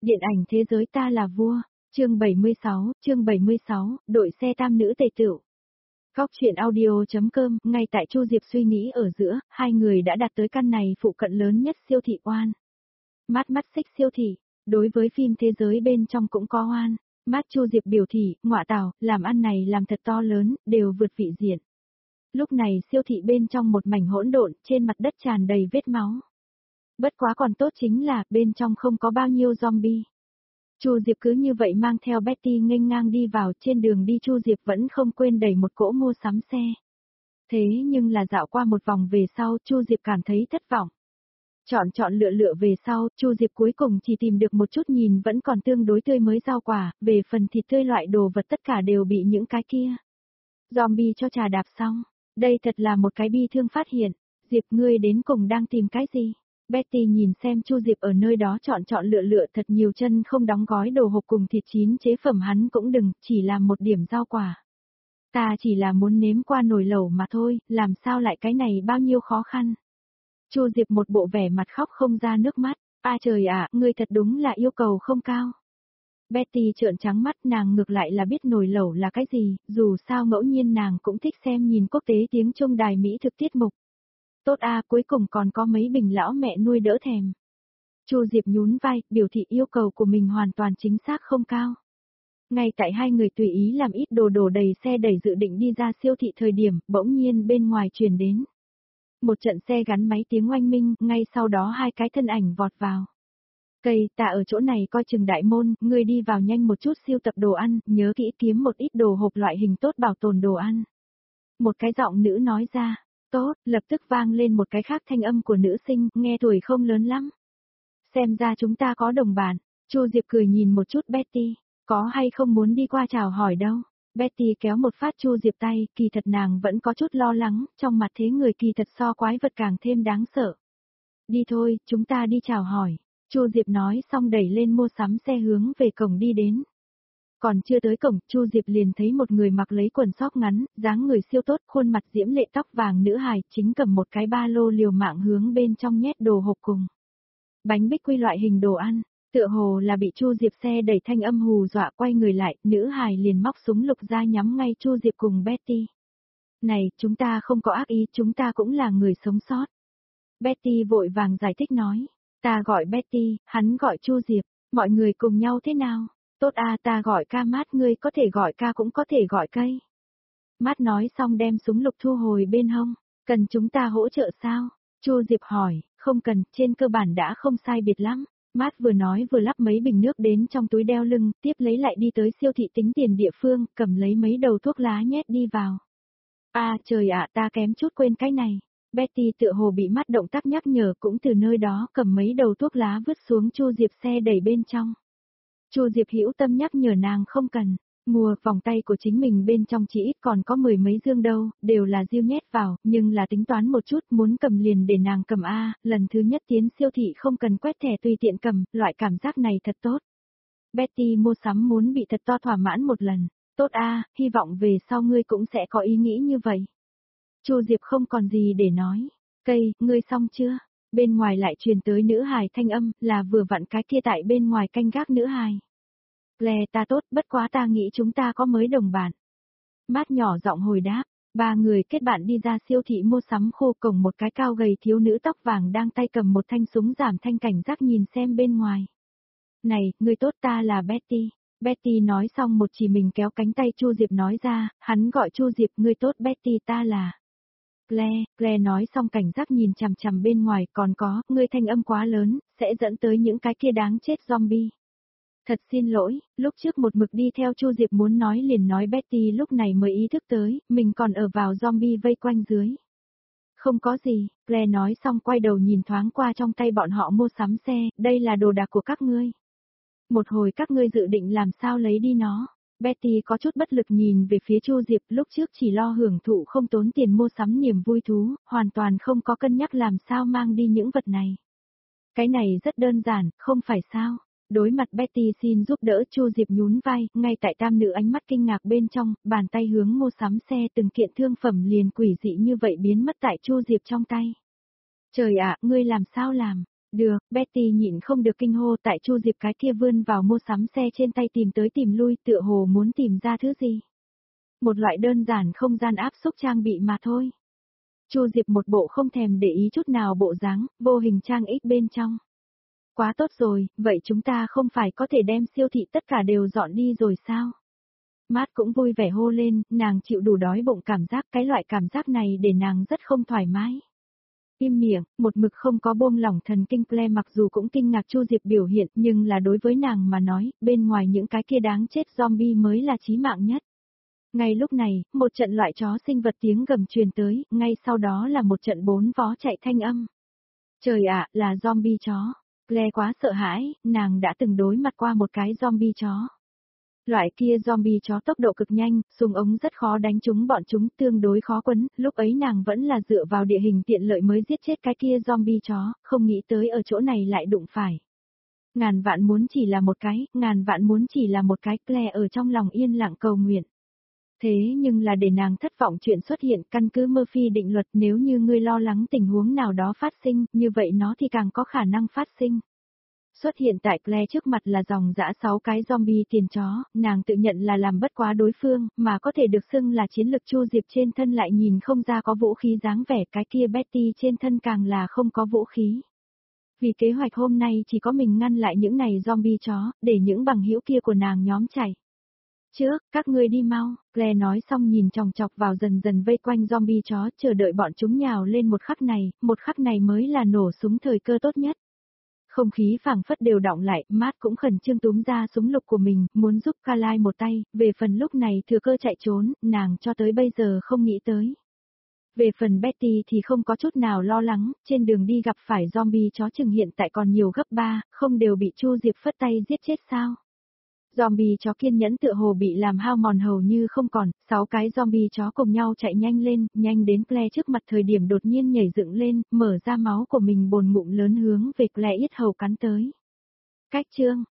Điện ảnh thế giới ta là vua, chương 76, đội xe tam nữ tề tựu. Góc truyện audio.com, ngay tại Chu Diệp suy nghĩ ở giữa, hai người đã đạt tới căn này phụ cận lớn nhất siêu thị Oan. Mắt xích siêu thị, đối với phim thế giới bên trong cũng có Oan. Mắt Chu Diệp biểu thị, ngọa tảo, làm ăn này làm thật to lớn, đều vượt vị diện. Lúc này siêu thị bên trong một mảnh hỗn độn, trên mặt đất tràn đầy vết máu. Bất quá còn tốt chính là, bên trong không có bao nhiêu zombie. Chu Diệp cứ như vậy mang theo Betty nghênh ngang đi vào, trên đường đi Chu Diệp vẫn không quên đẩy một cỗ mua sắm xe. Thế nhưng là dạo qua một vòng về sau, Chu Diệp cảm thấy thất vọng. Chọn lựa về sau, Chu Diệp cuối cùng chỉ tìm được một chút nhìn vẫn còn tương đối tươi mới rau quả, về phần thịt tươi loại đồ vật tất cả đều bị những cái kia zombie cho trà đạp xong. Đây thật là một cái bi thương phát hiện. Diệp, ngươi đến cùng đang tìm cái gì? Betty nhìn xem Chu Diệp ở nơi đó chọn lựa thật nhiều chân không đóng gói đồ hộp cùng thịt chín chế phẩm hắn cũng đừng, chỉ làm một điểm rau quả. Ta chỉ là muốn nếm qua nồi lẩu mà thôi, làm sao lại cái này bao nhiêu khó khăn. Chu Diệp một bộ vẻ mặt khóc không ra nước mắt, trời ạ, ngươi thật đúng là yêu cầu không cao. Betty trợn trắng mắt, nàng ngược lại là biết nồi lẩu là cái gì, dù sao ngẫu nhiên nàng cũng thích xem nhìn quốc tế tiếng Trung đài Mỹ thực tiết mục. Tốt cuối cùng còn có mấy bình lão mẹ nuôi đỡ thèm. Chu Diệp nhún vai, biểu thị yêu cầu của mình hoàn toàn chính xác không cao. Ngay tại hai người tùy ý làm ít đồ đầy xe đẩy dự định đi ra siêu thị thời điểm, bỗng nhiên bên ngoài truyền đến. Một trận xe gắn máy tiếng oanh minh, ngay sau đó hai cái thân ảnh vọt vào. Cây, ta ở chỗ này coi chừng đại môn, ngươi đi vào nhanh một chút siêu tập đồ ăn, nhớ kỹ kiếm một ít đồ hộp loại hình tốt bảo tồn đồ ăn. Một cái giọng nữ nói ra. Tốt, lập tức vang lên một cái khác thanh âm của nữ sinh, nghe tuổi không lớn lắm. Xem ra chúng ta có đồng bạn. Chu Diệp cười nhìn một chút Betty, có hay không muốn đi qua chào hỏi đâu. Betty kéo một phát Chu Diệp tay, kỳ thật nàng vẫn có chút lo lắng, trong mặt thế người kỳ thật so quái vật càng thêm đáng sợ. Đi thôi, chúng ta đi chào hỏi. Chu Diệp nói xong đẩy lên mua sắm xe hướng về cổng đi đến. Còn chưa tới cổng, Chu Diệp liền thấy một người mặc lấy quần sóc ngắn, dáng người siêu tốt, khuôn mặt diễm lệ tóc vàng nữ hài, chính cầm một cái ba lô liều mạng hướng bên trong nhét đồ hộp cùng bánh bích quy loại hình đồ ăn, tựa hồ là bị Chu Diệp xe đẩy thanh âm hù dọa quay người lại, nữ hài liền móc súng lục ra nhắm ngay Chu Diệp cùng Betty. Này, chúng ta không có ác ý, chúng ta cũng là người sống sót. Betty vội vàng giải thích nói, ta gọi Betty, hắn gọi Chu Diệp, mọi người cùng nhau thế nào? Tốt ta gọi ca Mát, ngươi có thể gọi ca cũng có thể gọi cây. Mát nói xong đem súng lục thu hồi bên hông, cần chúng ta hỗ trợ sao? Chu Diệp hỏi, không cần, trên cơ bản đã không sai biệt lắm. Mát vừa nói vừa lắp mấy bình nước đến trong túi đeo lưng, tiếp lấy lại đi tới siêu thị tính tiền địa phương, cầm lấy mấy đầu thuốc lá nhét đi vào. Trời ạ, ta kém chút quên cái này. Betty tựa hồ bị Mát động tác nhắc nhở cũng từ nơi đó cầm mấy đầu thuốc lá vứt xuống Chu Diệp xe đẩy bên trong. Chu Diệp hữu tâm nhắc nhở nàng không cần, mua vòng tay của chính mình bên trong chỉ ít còn có mười mấy dương đâu, đều là diêu nhét vào, nhưng là tính toán một chút muốn cầm liền để nàng cầm lần thứ nhất tiến siêu thị không cần quét thẻ tùy tiện cầm, loại cảm giác này thật tốt. Betty mua sắm muốn bị thật to thỏa mãn một lần, tốt hy vọng về sau ngươi cũng sẽ có ý nghĩ như vậy. Chu Diệp không còn gì để nói, cây, ngươi xong chưa? Bên ngoài lại truyền tới nữ hài thanh âm, là vừa vặn cái kia tại bên ngoài canh gác nữ hài. Claire, ta tốt, bất quá ta nghĩ chúng ta có mới đồng bạn. Mát nhỏ giọng hồi đáp, ba người kết bạn đi ra siêu thị mua sắm khu cổng, một cái cao gầy thiếu nữ tóc vàng đang tay cầm một thanh súng giảm thanh cảnh giác nhìn xem bên ngoài. Này, người tốt, ta là Betty. Betty nói xong một chỉ mình kéo cánh tay Chu Diệp nói ra, hắn gọi Chu Diệp, người tốt Betty, ta là Claire nói xong cảnh giác nhìn chằm chằm bên ngoài, còn có, ngươi thanh âm quá lớn, sẽ dẫn tới những cái kia đáng chết zombie. Thật xin lỗi, lúc trước một mực đi theo Chu Diệp muốn nói liền nói Betty lúc này mới ý thức tới, mình còn ở vào zombie vây quanh dưới. Không có gì, Claire nói xong quay đầu nhìn thoáng qua trong tay bọn họ mua sắm xe, đây là đồ đạc của các ngươi. Một hồi các ngươi dự định làm sao lấy đi nó. Betty có chút bất lực nhìn về phía Chu Diệp, lúc trước chỉ lo hưởng thụ không tốn tiền mua sắm niềm vui thú, hoàn toàn không có cân nhắc làm sao mang đi những vật này. Cái này rất đơn giản, không phải sao? Đối mặt Betty xin giúp đỡ, Chu Diệp nhún vai, ngay tại tam nữ ánh mắt kinh ngạc bên trong, bàn tay hướng mua sắm xe từng kiện thương phẩm liền quỷ dị như vậy biến mất tại Chu Diệp trong tay. Trời ạ, ngươi làm sao làm? Được, Betty nhịn không được kinh hô tại Chu Diệp cái kia vươn vào mua sắm xe trên tay tìm tới tìm lui tựa hồ muốn tìm ra thứ gì. Một loại đơn giản không gian áp xúc trang bị mà thôi. Chu Diệp một bộ không thèm để ý chút nào bộ dáng, vô hình trang ích bên trong. Quá tốt rồi, vậy chúng ta không phải có thể đem siêu thị tất cả đều dọn đi rồi sao? Mát cũng vui vẻ hô lên, nàng chịu đủ đói bụng cảm giác, cái loại cảm giác này để nàng rất không thoải mái. Im miệng, một mực không có buông lỏng thần kinh Claire mặc dù cũng kinh ngạc Chu Diệp biểu hiện nhưng là đối với nàng mà nói, bên ngoài những cái kia đáng chết zombie mới là chí mạng nhất. Ngay lúc này, một trận loại chó sinh vật tiếng gầm truyền tới, ngay sau đó là một trận bốn vó chạy thanh âm. Trời ạ, là zombie chó. Claire quá sợ hãi, nàng đã từng đối mặt qua một cái zombie chó. Loại kia zombie chó tốc độ cực nhanh, súng ống rất khó đánh chúng bọn chúng tương đối khó quấn, lúc ấy nàng vẫn là dựa vào địa hình tiện lợi mới giết chết cái kia zombie chó, không nghĩ tới ở chỗ này lại đụng phải. Ngàn vạn muốn chỉ là một cái, ngàn vạn muốn chỉ là một cái, Claire ở trong lòng yên lặng cầu nguyện. Thế nhưng là để nàng thất vọng chuyện xuất hiện căn cứ Murphy định luật nếu như ngươi lo lắng tình huống nào đó phát sinh, như vậy nó thì càng có khả năng phát sinh. Xuất hiện tại Claire trước mặt là dòng dã 6 cái zombie tiền chó, nàng tự nhận là làm bất quá đối phương, mà có thể được xưng là chiến lực Chu Diệp trên thân lại nhìn không ra có vũ khí dáng vẻ cái kia Betty trên thân càng là không có vũ khí. Vì kế hoạch hôm nay chỉ có mình ngăn lại những này zombie chó, để những bằng hữu kia của nàng nhóm chạy. Trước, các ngươi đi mau, Claire nói xong nhìn chòng chọc vào dần dần vây quanh zombie chó chờ đợi bọn chúng nhào lên một khắc này mới là nổ súng thời cơ tốt nhất. Không khí phảng phất đều đọng lại, Matt cũng khẩn trương túm ra súng lục của mình, muốn giúp Carly một tay, về phần lúc này thừa cơ chạy trốn, nàng cho tới bây giờ không nghĩ tới. Về phần Betty thì không có chút nào lo lắng, trên đường đi gặp phải zombie chó chừng hiện tại còn nhiều gấp 3, không đều bị Chu Diệp phất tay giết chết sao. Zombie chó kiên nhẫn tựa hồ bị làm hao mòn hầu như không còn, 6 cái zombie chó cùng nhau chạy nhanh lên, nhanh đến Claire trước mặt thời điểm đột nhiên nhảy dựng lên, mở ra máu của mình bồn ngụm lớn hướng về Claire yết hầu cắn tới. Cách chương,